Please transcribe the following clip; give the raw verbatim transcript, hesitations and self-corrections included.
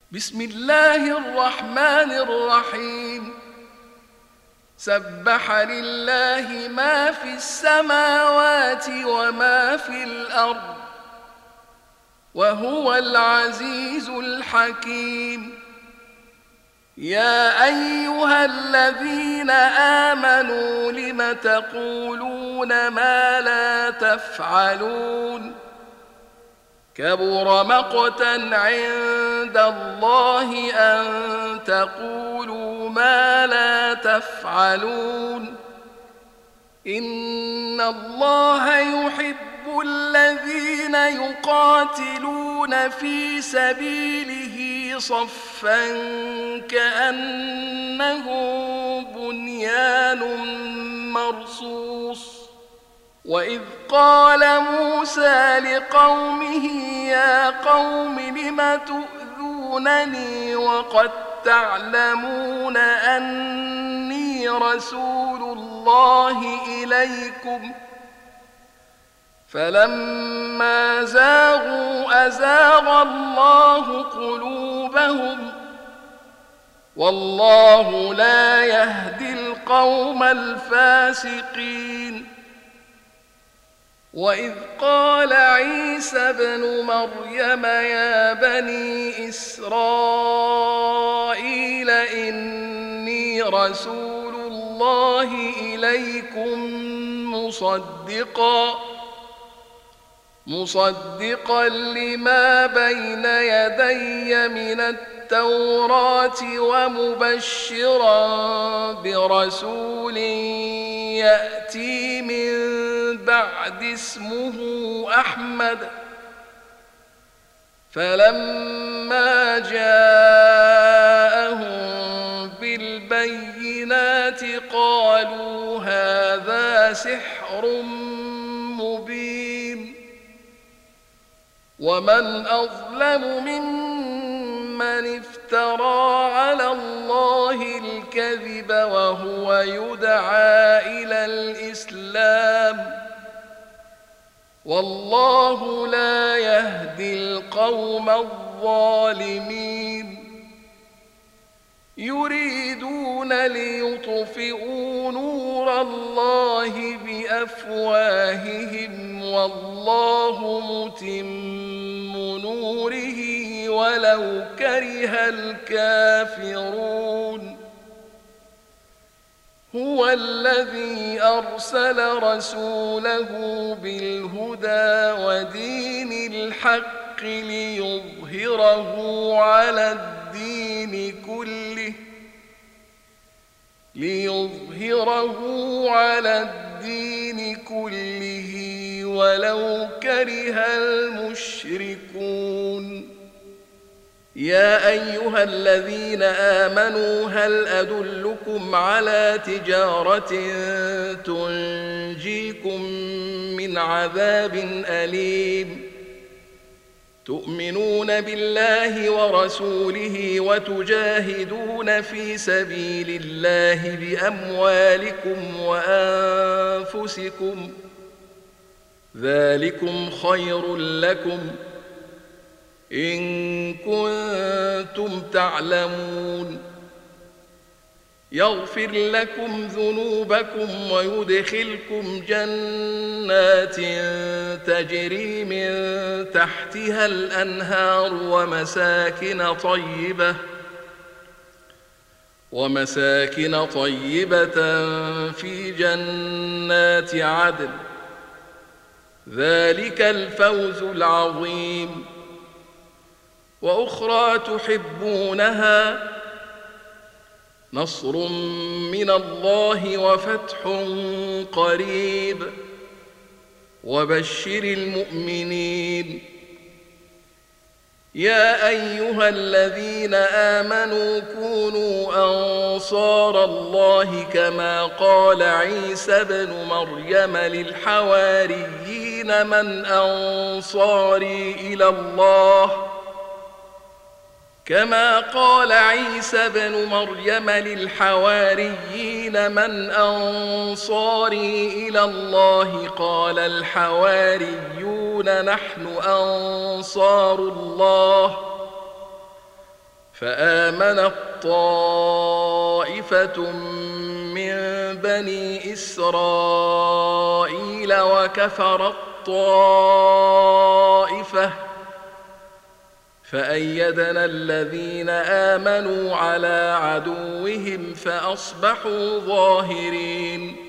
بسم الله الرحمن الرحيم. سبح لله ما في السماوات وما في الأرض وهو العزيز الحكيم. يا أيها الذين آمنوا لم تقولون ما لا تفعلون؟ كبر مقتا عند الله أن تقولوا ما لا تفعلون. إن الله يحب الذين يقاتلون في سبيله صفا كأنه بنيان مرصوص. وإذ قال موسى لقومه يا قوم لم تؤذونني وقد تعلمون أني رسول الله إليكم؟ فلما زاغوا أزاغ الله قلوبهم والله لا يهدي القوم الفاسقين. وإذ قال عيسى ابن مريم يا بني إسرائيل إني رسول الله إليكم مصدقا مصدقا لما بين يدي من التوراة ومبشرا برسول يأتي من بعد اسمه أحمد. فلما جاءهم بالبينات قالوا هذا سحر مبين. ومن أظلم ممن افترى على الله الكذب وهو يدعى إلى الإسلام والله لا يهدي القوم الظالمين. يريدون ليطفئوا نور الله بأفواههم والله متم نوره ولو كره الكافرون. هو الذي أرسل رسوله بالهدى ودين الحق ليظهره على الدين كله ليظهره على الدين كله ولو كره المشركون. يا أيها الذين آمنوا هل أدلكم على تجارة تنجيكم من عذاب أليم؟ تؤمنون بالله ورسوله وتجاهدون في سبيل الله بأموالكم وأنفسكم ذلكم خير لكم إن كنتم تعلمون. يغفر لكم ذنوبكم ويدخلكم جنات تجري من تحتها الأنهار ومساكن طيبة ومساكن طيبة في جنات عدن ذلك الفوز العظيم. وأخرى تحبونها نصر من الله وفتح قريب وبشر المؤمنين. يا أيها الذين آمنوا كونوا أنصار الله كما قال عيسى ابن مريم للحواريين من أنصاري إلى الله كما قال عيسى ابن مريم للحواريين من أنصاري إلى الله قال الحواريون نحن أنصار الله فآمنت طائفة من بني إسرائيل وكفرت طائفة فأيدنا الذين آمنوا على عدوهم فأصبحوا ظاهرين